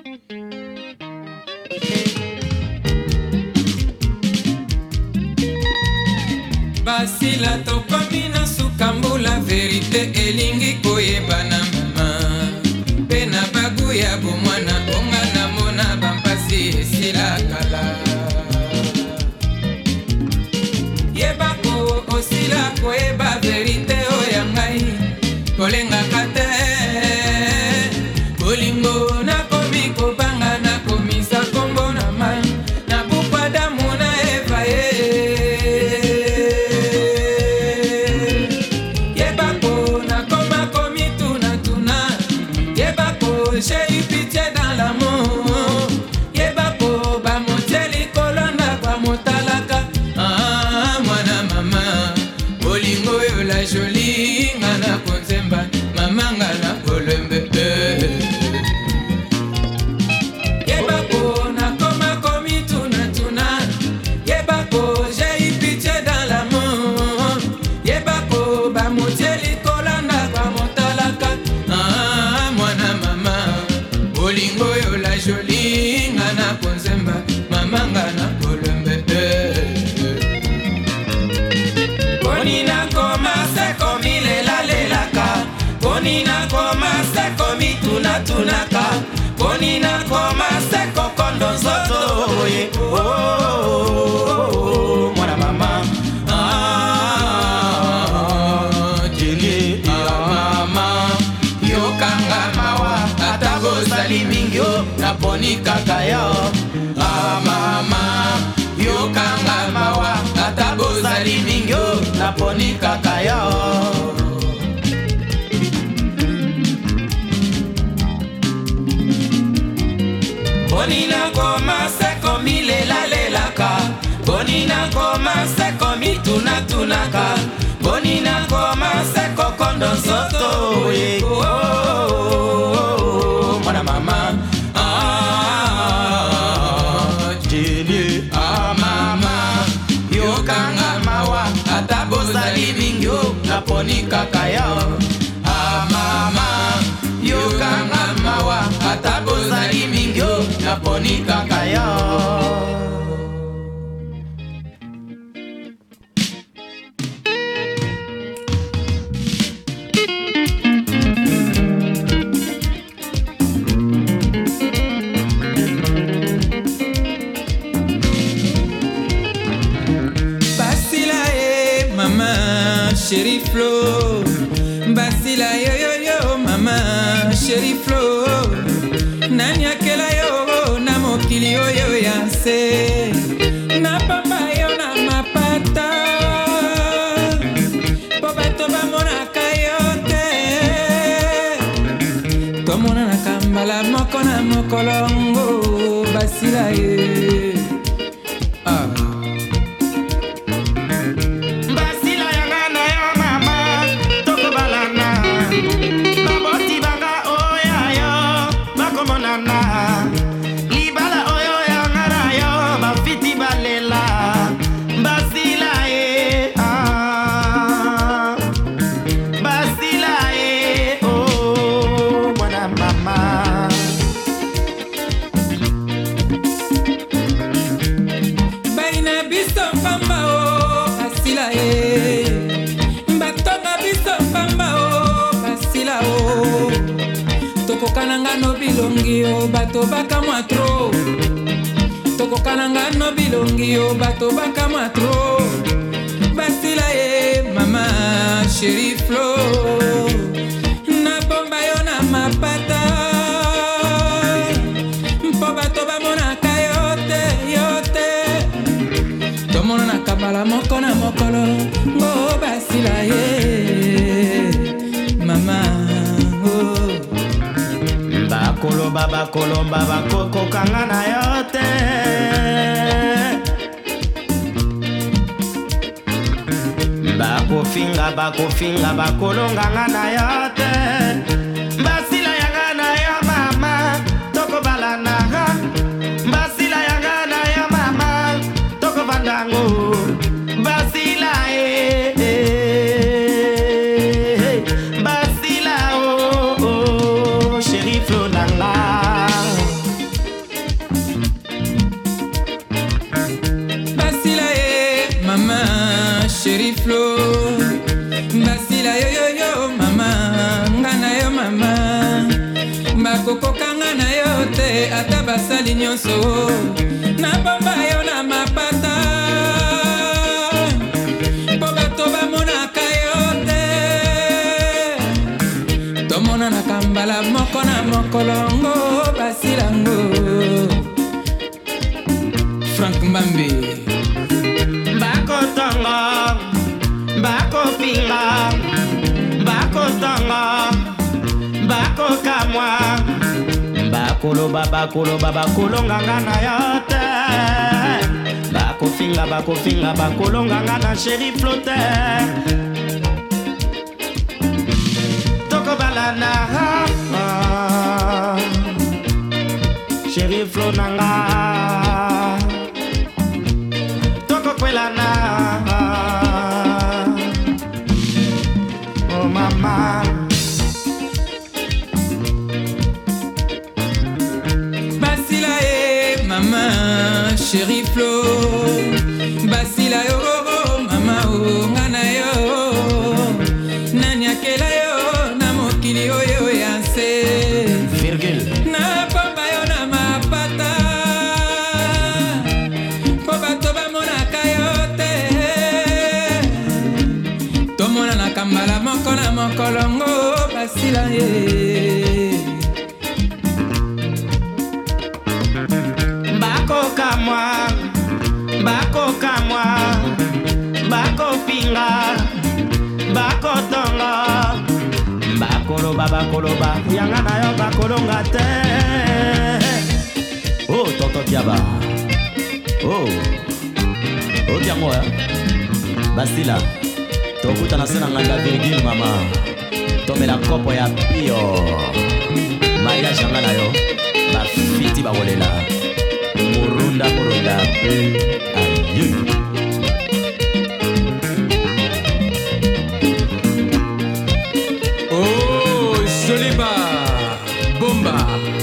Basila tokomi na sukambula verite elingi koyeba na mama pena bagu ya bomwana onga na mona bampasi esila kala yeba ko osila koyeba verite oya ngai kolenga kate kolingo na komi kobanga na komisa kombo na mai na bupada mona eva j'ai eu pitié dans l'amour. Yebako ba moteli kolonda kwa motalaka. Ah mwana mama, bolingo yo la jolie ngana konzemba, mama ngana kolembe. Yebako na koma komi tuna. Yebako j'ai eu pitié dans l'amour. Yebako ba moteli kolonda kwa motalaka. Ah mwana mama, bolingo yo la jolie ngana konzemba, mama ngana kolembe. Konina koma se komi lelaka, konina koma se komi tunaka, konina koma se kokondo zoto mwana mama. Mingyo naponi kaka yo. Ah mama, yo kanga mawa atabo zali mingyo naponi kaka yo. Bonina koma se komi lelaka, bonina koma se komi tunaka, bonina koma se kokondo soto mwana mama. Yo kanga mawa atabo zali mingyo naponi kaka yo. Ah mama, yo kanga mawa atabo zali mingyo naponi kaka yo. Chérie Flo, basila yo mama, chérie Flo, nanya kela yo na mokili yo yanse, na papa yo na mapata, pobato ba mona kayote, tomona na kambala moko na mokolongo, basila ye. Tokokananga no bilongi o bato baka mwa tro. Tokokananga no bilongi o bato baka mwa tro. Basila ye mama, chérie Flo, na bomba yo na mapata, mpo bato bamona kayote yote, tomona na kabala moko na mokolo, ngo basila ye mama. Bakoloba bakoko kanga na yote. Bakofinga bakolonga na yote. Basila yanga na yo mama, toko balana. Basila yanga na yo mama, toko bandango. Basila Basila chérie Flo nanga. bakokokanga na yo te ata basali nyonso nabomba yo na mapata mpo bato bamonaka yo te tomonanaka mbala moko na mokolongo basilango Frank Mbambi bakotonga bakopinga bakotanga bakokamwa bakoloba bakolonganga na yo te bakofinga bakolonganga na Chéri Flotte tokobalana Chéri Flotte nanga tokokwelana oh mama basila e mama Chéri Flotte basila yo mama o ngana yo nani akela yo na mokili oyo ya se virgule na pamba yo na mapata po bato bamonaka yo te tomonanaka mbala moko na mokolongo basila ye bakokamwa bakopinga bakotonga bakoloba yanga na yo bakolonga te oh tonton Kiaba oh biango basila tokutana se na nganda virgule mama tomela kopo ya pio mariage yanga na yo bafiti bakolela Murunda pe aïe oh Soliba Bomba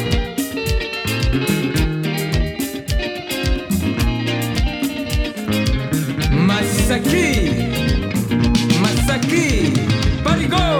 Masaki Parigo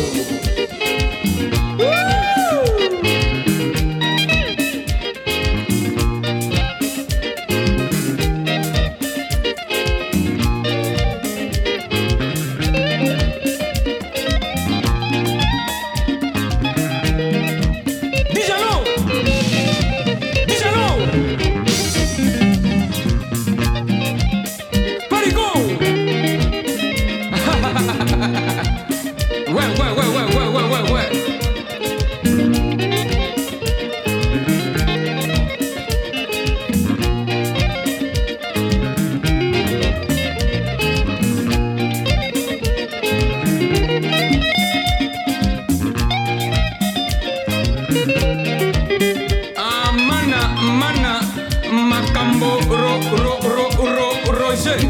ouais. Mana makambo Roger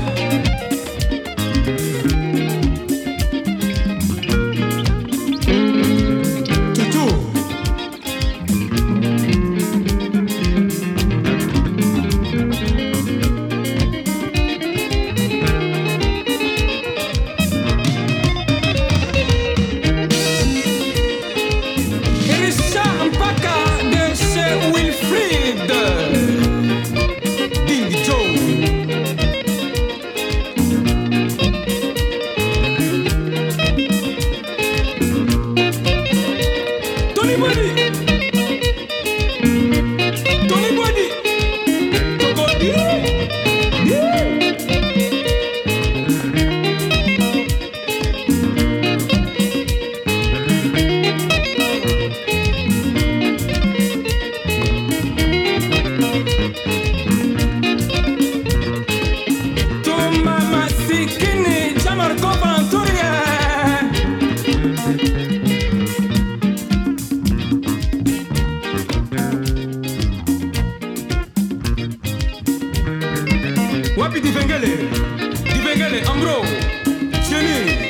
Wapi Divengele, Ambro, Chéri